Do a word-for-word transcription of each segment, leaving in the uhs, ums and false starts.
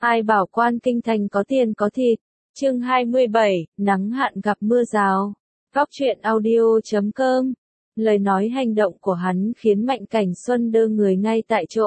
Ai bảo quan kinh thành có tiền có thịt. Chương hai mươi bảy, nắng hạn gặp mưa rào. Góc truyện audio chấm com. Lời nói hành động của hắn khiến Mạnh Cảnh Xuân đơ người ngay tại chỗ.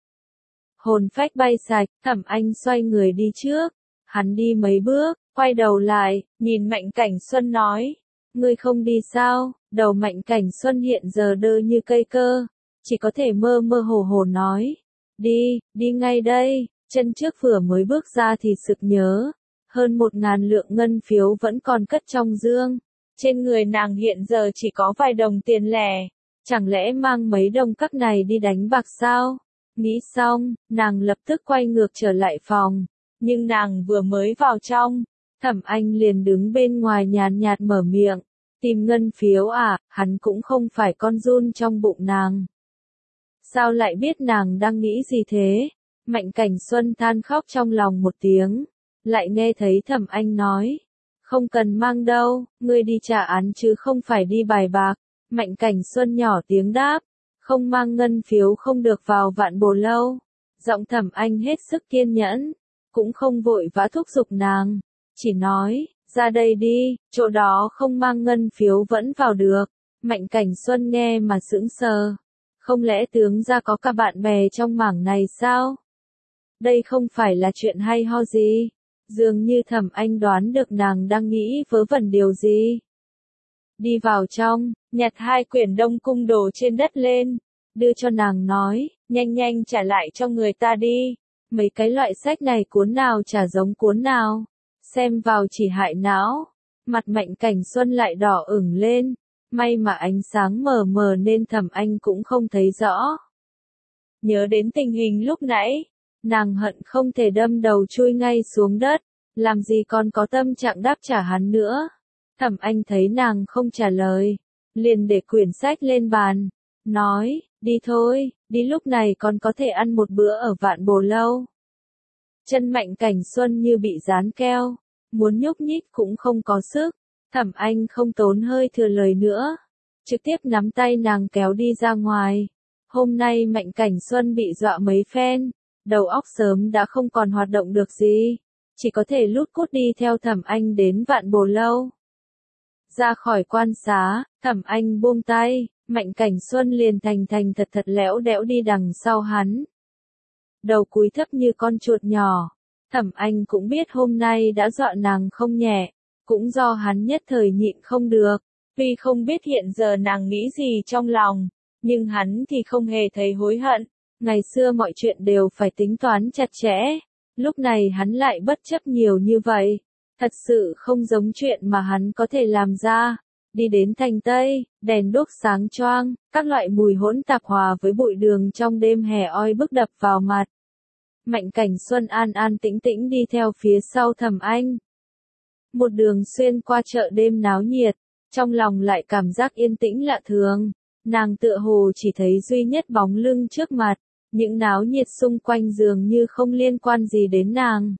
Hồn phách bay sạch, Thẩm Anh xoay người đi trước. Hắn đi mấy bước, quay đầu lại, nhìn Mạnh Cảnh Xuân nói. Ngươi không đi sao? Đầu Mạnh Cảnh Xuân hiện giờ đơ như cây cơ. Chỉ có thể mơ mơ hồ hồ nói. Đi, đi ngay đây. Chân trước vừa mới bước ra thì sực nhớ. Hơn một ngàn lượng ngân phiếu vẫn còn cất trong dương. Trên người nàng hiện giờ chỉ có vài đồng tiền lẻ. Chẳng lẽ mang mấy đồng các này đi đánh bạc sao? Nghĩ xong, nàng lập tức quay ngược trở lại phòng. Nhưng nàng vừa mới vào trong, Thẩm Anh liền đứng bên ngoài nhàn nhạt mở miệng. Tìm ngân phiếu à, hắn cũng không phải con giun trong bụng nàng. Sao lại biết nàng đang nghĩ gì thế? Mạnh Cảnh Xuân than khóc trong lòng một tiếng. Lại nghe thấy Thẩm Anh nói. Không cần mang đâu, ngươi đi trả án chứ không phải đi bài bạc. Mạnh Cảnh Xuân nhỏ tiếng đáp. Không mang ngân phiếu không được vào Vạn Bồ Lâu. Giọng Thẩm Anh hết sức kiên nhẫn. Cũng không vội vã thúc giục nàng. Chỉ nói, ra đây đi, chỗ đó không mang ngân phiếu vẫn vào được. Mạnh Cảnh Xuân nghe mà sững sờ. Không lẽ tướng gia có cả bạn bè trong mảng này sao? Đây không phải là chuyện hay ho gì. Dường như Thẩm Anh đoán được nàng đang nghĩ vớ vẩn điều gì. Đi vào trong, nhặt hai quyển Đông Cung đồ trên đất lên. Đưa cho nàng nói, nhanh nhanh trả lại cho người ta đi. Mấy cái loại sách này cuốn nào chả giống cuốn nào. Xem vào chỉ hại não. Mặt Mạnh Cảnh Xuân lại đỏ ửng lên. May mà ánh sáng mờ mờ nên Thẩm Anh cũng không thấy rõ. Nhớ đến tình hình lúc nãy. Nàng hận không thể đâm đầu chui ngay xuống đất. Làm gì còn có tâm trạng đáp trả hắn nữa. Thẩm Anh thấy nàng không trả lời. Liền để quyển sách lên bàn. Nói, đi thôi, đi lúc này còn có thể ăn một bữa ở Vạn Bồ Lâu. Chân Mạnh Cảnh Xuân như bị dán keo. Muốn nhúc nhích cũng không có sức. Thẩm Anh không tốn hơi thừa lời nữa. Trực tiếp nắm tay nàng kéo đi ra ngoài. Hôm nay Mạnh Cảnh Xuân bị dọa mấy phen. Đầu óc sớm đã không còn hoạt động được gì. Chỉ có thể lút cút đi theo Thẩm Anh đến Vạn Bồ Lâu. Ra khỏi quan xá, Thẩm Anh buông tay. Mạnh Cảnh Xuân liền thành thành thật thật lẽo đẽo đi đằng sau hắn. Đầu cúi thấp như con chuột nhỏ. Thẩm Anh cũng biết hôm nay đã dọa nàng không nhẹ. Cũng do hắn nhất thời nhịn không được. Tuy không biết hiện giờ nàng nghĩ gì trong lòng. Nhưng hắn thì không hề thấy hối hận. Ngày xưa mọi chuyện đều phải tính toán chặt chẽ. Lúc này hắn lại bất chấp nhiều như vậy. Thật sự không giống chuyện mà hắn có thể làm ra. Đi đến thành Tây, đèn đuốc sáng choang, các loại mùi hỗn tạp hòa với bụi đường trong đêm hè oi bức đập vào mặt. Mạnh Cảnh Xuân an an tĩnh tĩnh đi theo phía sau Thẩm Anh. Một đường xuyên qua chợ đêm náo nhiệt, trong lòng lại cảm giác yên tĩnh lạ thường. Nàng tựa hồ chỉ thấy duy nhất bóng lưng trước mặt, những náo nhiệt xung quanh dường như không liên quan gì đến nàng.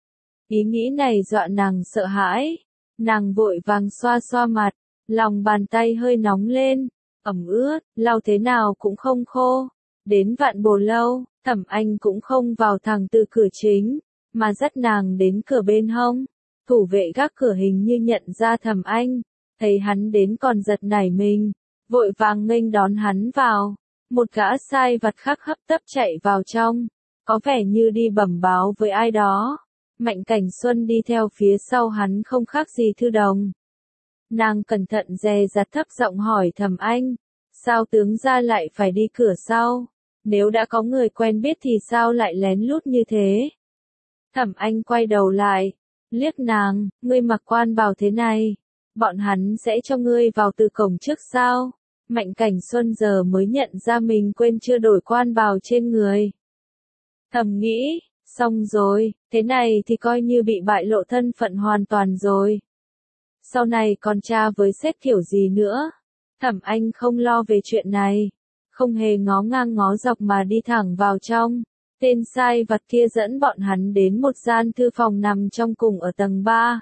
Ý nghĩ này dọa nàng sợ hãi. Nàng vội vàng xoa xoa mặt, lòng bàn tay hơi nóng lên, ẩm ướt, lau thế nào cũng không khô. Đến Vạn Bồ Lâu, Thẩm Anh cũng không vào thẳng từ cửa chính, mà dắt nàng đến cửa bên hông. Thủ vệ gác cửa hình như nhận ra Thẩm Anh, thấy hắn đến còn giật nảy mình, vội vàng nghênh đón hắn vào. Một gã sai vặt khác hấp tấp chạy vào trong, có vẻ như đi bẩm báo với ai đó. Mạnh Cảnh Xuân đi theo phía sau hắn không khác gì thư đồng. Nàng cẩn thận dè dặt thấp giọng hỏi Thẩm Anh, sao tướng gia lại phải đi cửa sau? Nếu đã có người quen biết thì sao lại lén lút như thế? Thẩm Anh quay đầu lại, liếc nàng, ngươi mặc quan bào thế này, bọn hắn sẽ cho ngươi vào từ cổng trước sao? Mạnh Cảnh Xuân giờ mới nhận ra mình quên chưa đổi quan bào trên người. Thầm nghĩ, xong rồi, thế này thì coi như bị bại lộ thân phận hoàn toàn rồi. Sau này còn tra với sếp kiểu gì nữa? Thẩm Anh không lo về chuyện này, không hề ngó ngang ngó dọc mà đi thẳng vào trong. Tên sai vặt kia dẫn bọn hắn đến một gian thư phòng nằm trong cùng ở tầng ba.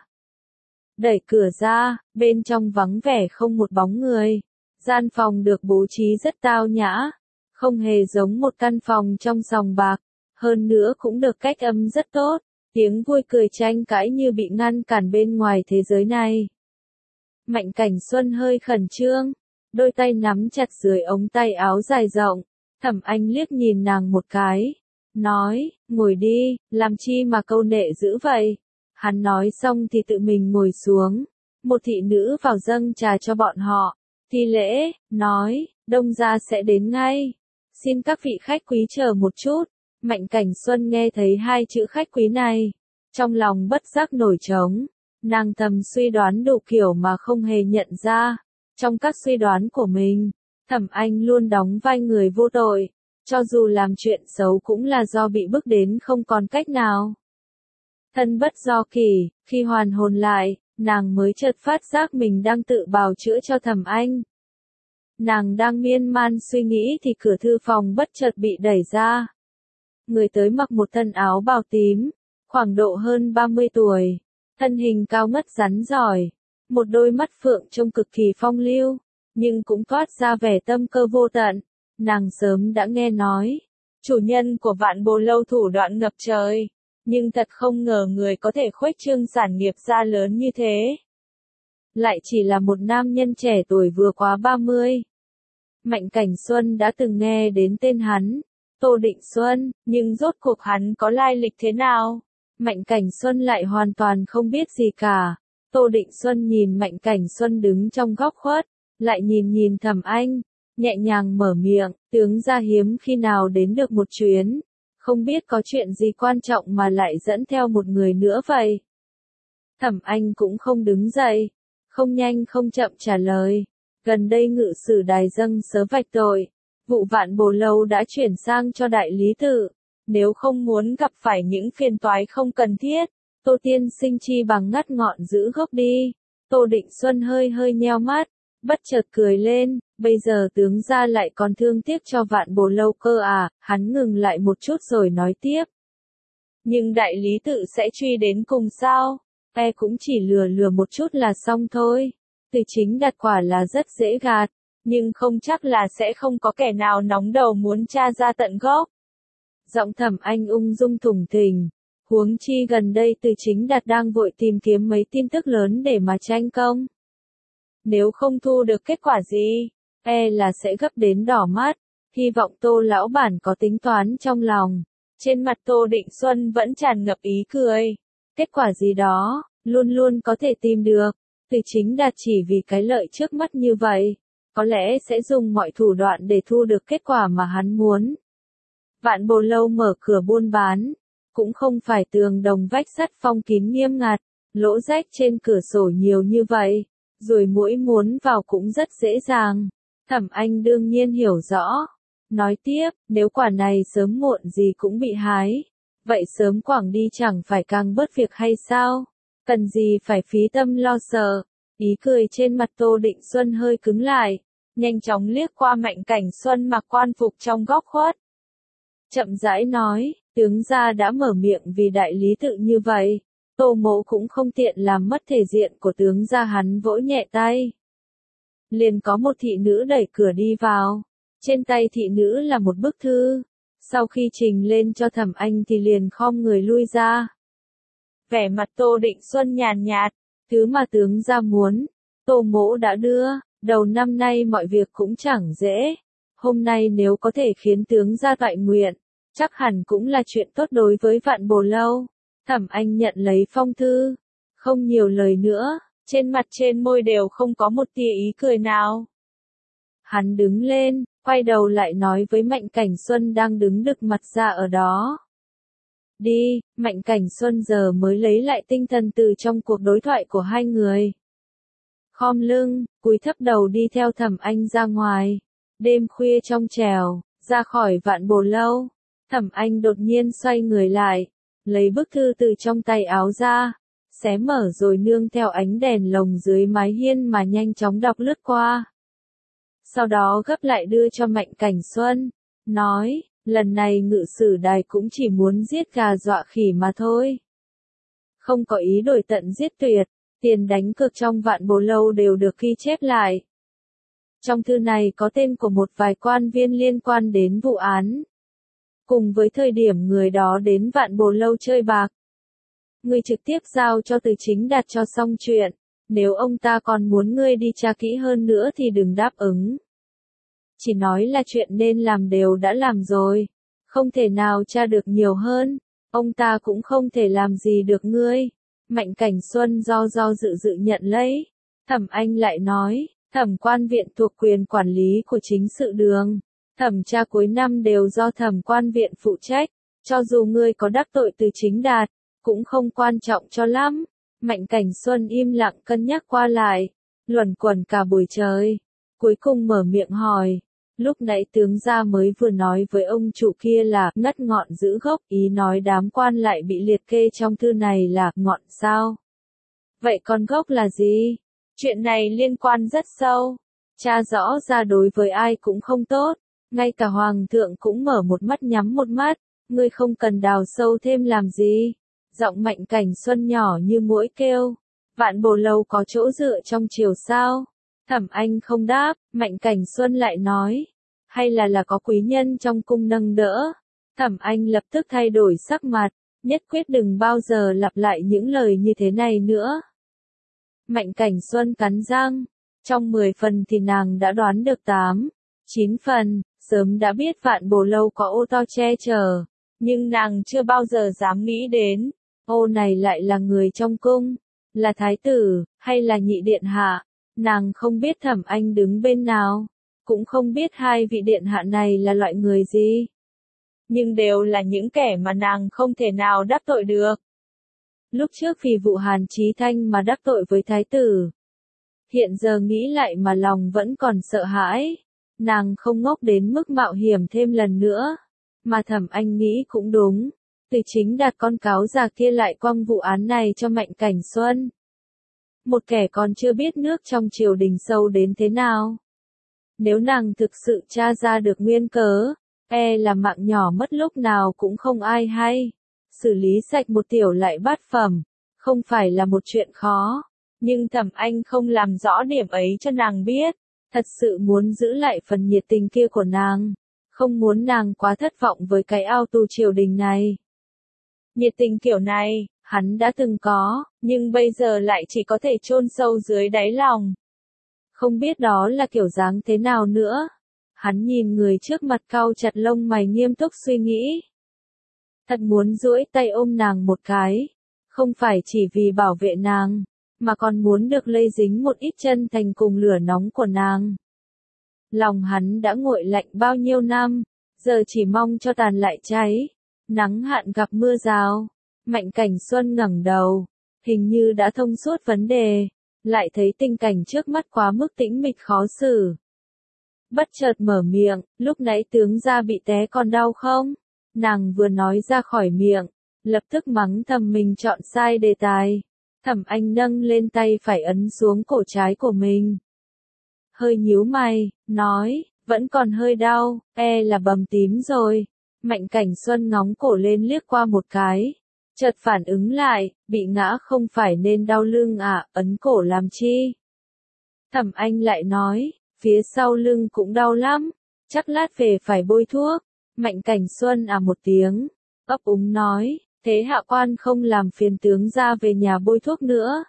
Đẩy cửa ra, bên trong vắng vẻ không một bóng người. Gian phòng được bố trí rất tao nhã, không hề giống một căn phòng trong sòng bạc. hơn nữa cũng được cách âm rất tốt, tiếng vui cười tranh cãi như bị ngăn cản bên ngoài thế giới này. Mạnh Cảnh Xuân hơi khẩn trương, đôi tay nắm chặt dưới ống tay áo dài rộng, Thẩm Anh liếc nhìn nàng một cái, nói, ngồi đi, làm chi mà câu nệ dữ vậy. Hắn nói xong thì tự mình ngồi xuống, một thị nữ vào dâng trà cho bọn họ, thi lễ, nói, đông gia sẽ đến ngay, xin các vị khách quý chờ một chút. Mạnh Cảnh Xuân nghe thấy hai chữ khách quý này, trong lòng bất giác nổi trống, nàng thầm suy đoán đủ kiểu mà không hề nhận ra, trong các suy đoán của mình, Thẩm Anh luôn đóng vai người vô tội, cho dù làm chuyện xấu cũng là do bị bức đến không còn cách nào. Thân bất do kỳ, khi hoàn hồn lại, nàng mới chợt phát giác mình đang tự bào chữa cho Thẩm Anh. Nàng đang miên man suy nghĩ thì cửa thư phòng bất chợt bị đẩy ra. Người tới mặc một thân áo bào tím, khoảng độ hơn ba mươi tuổi, thân hình cao ngất rắn giỏi, một đôi mắt phượng trông cực kỳ phong lưu, nhưng cũng toát ra vẻ tâm cơ vô tận. Nàng sớm đã nghe nói, chủ nhân của Vạn Bồ Lâu thủ đoạn ngập trời, nhưng thật không ngờ người có thể khuếch trương sản nghiệp ra lớn như thế. Lại chỉ là một nam nhân trẻ tuổi vừa quá ba mươi. Mạnh Cảnh Xuân đã từng nghe đến tên hắn, Tô Định Xuân, nhưng rốt cuộc hắn có lai lịch thế nào? Mạnh Cảnh Xuân lại hoàn toàn không biết gì cả. Tô Định Xuân nhìn Mạnh Cảnh Xuân đứng trong góc khuất, lại nhìn nhìn Thẩm Anh, nhẹ nhàng mở miệng, tướng gia hiếm khi nào đến được một chuyến, không biết có chuyện gì quan trọng mà lại dẫn theo một người nữa vậy. Thẩm Anh cũng không đứng dậy, không nhanh không chậm trả lời, gần đây ngự sử đài dâng sớ vạch tội, vụ Vạn Bồ Lâu đã chuyển sang cho đại lý tự, nếu không muốn gặp phải những phiền toái không cần thiết, Tô tiên sinh chi bằng ngắt ngọn giữ gốc đi. Tô Định Xuân hơi hơi nheo mắt, bất chợt cười lên, bây giờ tướng gia lại còn thương tiếc cho Vạn Bồ Lâu cơ à, hắn ngừng lại một chút rồi nói tiếp. Nhưng đại lý tự sẽ truy đến cùng sao, e cũng chỉ lừa lừa một chút là xong thôi. Từ chính đặt quả là rất dễ gạt, nhưng không chắc là sẽ không có kẻ nào nóng đầu muốn tra ra tận gốc. Giọng Thẩm Anh ung dung thủng thình, huống chi gần đây Từ Chính Đạt đang vội tìm kiếm mấy tin tức lớn để mà tranh công. Nếu không thu được kết quả gì, e là sẽ gấp đến đỏ mắt, hy vọng Tô lão bản có tính toán trong lòng. Trên mặt Tô Định Xuân vẫn tràn ngập ý cười. Kết quả gì đó, luôn luôn có thể tìm được. Từ Chính Đạt chỉ vì cái lợi trước mắt như vậy, có lẽ sẽ dùng mọi thủ đoạn để thu được kết quả mà hắn muốn. Vạn Bồ Lâu mở cửa buôn bán, cũng không phải tường đồng vách sắt phong kín nghiêm ngặt, lỗ rách trên cửa sổ nhiều như vậy, rồi muỗi muốn vào cũng rất dễ dàng. Thẩm Anh đương nhiên hiểu rõ, nói tiếp, nếu quả này sớm muộn gì cũng bị hái, vậy sớm quảng đi chẳng phải càng bớt việc hay sao? Cần gì phải phí tâm lo sợ? Ý cười trên mặt Tô Định Xuân hơi cứng lại, nhanh chóng liếc qua Mạnh Cảnh Xuân mặc quan phục trong góc khuất. Chậm rãi nói, tướng gia đã mở miệng vì đại lý tự như vậy, Tô Mỗ cũng không tiện làm mất thể diện của tướng gia. Hắn vỗ nhẹ tay. Liền có một thị nữ đẩy cửa đi vào, trên tay thị nữ là một bức thư, sau khi trình lên cho Thẩm Anh thì liền khom người lui ra. Vẻ mặt Tô Định Xuân nhàn nhạt, thứ mà tướng gia muốn, Tô Mỗ đã đưa, đầu năm nay mọi việc cũng chẳng dễ, hôm nay nếu có thể khiến tướng gia toại nguyện, chắc hẳn cũng là chuyện tốt đối với Vạn Bồ Lâu. Thẩm Anh nhận lấy phong thư, không nhiều lời nữa, trên mặt trên môi đều không có một tia ý cười nào. Hắn đứng lên, quay đầu lại nói với Mạnh Cảnh Xuân đang đứng đực mặt ra ở đó. Đi, Mạnh Cảnh Xuân giờ mới lấy lại tinh thần từ trong cuộc đối thoại của hai người. Khom lưng, cúi thấp đầu đi theo Thẩm Anh ra ngoài. Đêm khuya trong trèo, ra khỏi Vạn Bồ Lâu, Thẩm Anh đột nhiên xoay người lại, lấy bức thư từ trong tay áo ra, xé mở rồi nương theo ánh đèn lồng dưới mái hiên mà nhanh chóng đọc lướt qua. Sau đó gấp lại đưa cho Mạnh Cảnh Xuân, nói, lần này ngự sử đài cũng chỉ muốn giết gà dọa khỉ mà thôi. Không có ý đổi tận giết tuyệt, tiền đánh cược trong Vạn Bồ Lâu đều được ghi chép lại. Trong thư này có tên của một vài quan viên liên quan đến vụ án. cùng với thời điểm người đó đến Vạn Bồ Lâu chơi bạc. Ngươi trực tiếp giao cho Từ Chính Đạt cho xong chuyện, nếu ông ta còn muốn ngươi đi tra kỹ hơn nữa thì đừng đáp ứng. Chỉ nói là chuyện nên làm đều đã làm rồi, không thể nào tra được nhiều hơn, ông ta cũng không thể làm gì được ngươi. Mạnh Cảnh Xuân do do dự dự nhận lấy. Thẩm Anh lại nói, Thẩm Quan Viện thuộc quyền quản lý của chính sự đường. Thẩm tra cuối năm đều do Thẩm Quan Viện phụ trách, cho dù ngươi có đắc tội Từ Chính Đạt, cũng không quan trọng cho lắm. Mạnh Cảnh Xuân im lặng cân nhắc qua lại, luẩn quẩn cả buổi trời, cuối cùng mở miệng hỏi. Lúc nãy tướng gia mới vừa nói với ông chủ kia là ngắt ngọn giữ gốc, ý nói đám quan lại bị liệt kê trong thư này là ngọn sao? Vậy còn gốc là gì? Chuyện này liên quan rất sâu, tra rõ ra đối với ai cũng không tốt, ngay cả hoàng thượng cũng mở một mắt nhắm một mắt, ngươi không cần đào sâu thêm làm gì. Giọng Mạnh Cảnh Xuân nhỏ như muỗi kêu, Vạn Bồ Lâu có chỗ dựa trong triều sao? Thẩm Anh không đáp, Mạnh Cảnh Xuân lại nói, hay là là có quý nhân trong cung nâng đỡ? Thẩm Anh lập tức thay đổi sắc mặt, nhất quyết đừng bao giờ lặp lại những lời như thế này nữa. Mạnh Cảnh Xuân cắn răng, trong mười phần thì nàng đã đoán được tám, chín phần, sớm đã biết Vạn Bồ Lâu có ô to che chở, nhưng nàng chưa bao giờ dám nghĩ đến, ô này lại là người trong cung, là thái tử, hay là nhị điện hạ. Nàng không biết Thẩm Anh đứng bên nào, cũng không biết hai vị điện hạ này là loại người gì. Nhưng đều là những kẻ mà nàng không thể nào đắc tội được. Lúc trước vì vụ Hàn Chí Thanh mà đắc tội với thái tử. Hiện giờ nghĩ lại mà lòng vẫn còn sợ hãi. Nàng không ngốc đến mức mạo hiểm thêm lần nữa. Mà Thẩm Anh nghĩ cũng đúng. Từ Chính Đạt con cáo già kia lại quăng vụ án này cho Mạnh Cảnh Xuân. Một kẻ còn chưa biết nước trong triều đình sâu đến thế nào. Nếu nàng thực sự tra ra được nguyên cớ, e là mạng nhỏ mất lúc nào cũng không ai hay. Xử lý sạch một tiểu lại bát phẩm, không phải là một chuyện khó. Nhưng Thẩm Anh không làm rõ điểm ấy cho nàng biết, thật sự muốn giữ lại phần nhiệt tình kia của nàng, không muốn nàng quá thất vọng với cái ao tu triều đình này. Nhiệt tình kiểu này, hắn đã từng có, nhưng bây giờ lại chỉ có thể chôn sâu dưới đáy lòng. Không biết đó là kiểu dáng thế nào nữa. Hắn nhìn người trước mặt cau chặt lông mày nghiêm túc suy nghĩ. Thật muốn duỗi tay ôm nàng một cái, không phải chỉ vì bảo vệ nàng, mà còn muốn được lây dính một ít chân thành cùng lửa nóng của nàng. Lòng hắn đã nguội lạnh bao nhiêu năm, giờ chỉ mong cho tàn lại cháy. Nắng hạn gặp mưa rào. Mạnh Cảnh Xuân ngẩng đầu, hình như đã thông suốt vấn đề, lại thấy tình cảnh trước mắt quá mức tĩnh mịch khó xử. Bất chợt mở miệng, lúc nãy tướng gia bị té còn đau không? Nàng vừa nói ra khỏi miệng, lập tức mắng thầm mình chọn sai đề tài. Thẩm Anh nâng lên tay phải ấn xuống cổ trái của mình. Hơi nhíu mày, nói, vẫn còn hơi đau, e là bầm tím rồi. Mạnh Cảnh Xuân ngóng cổ lên liếc qua một cái. Chợt phản ứng lại, bị ngã không phải nên đau lưng à, ấn cổ làm chi? Thẩm Anh lại nói, phía sau lưng cũng đau lắm, chắc lát về phải bôi thuốc. Mạnh Cảnh Xuân à một tiếng, ấp úng nói, thế hạ quan không làm phiền tướng ra về nhà bôi thuốc nữa.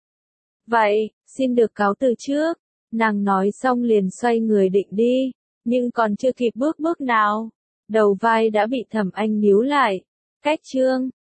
Vậy, xin được cáo từ trước. Nàng nói xong liền xoay người định đi, nhưng còn chưa kịp bước bước nào, đầu vai đã bị Thẩm Anh níu lại. Cách chương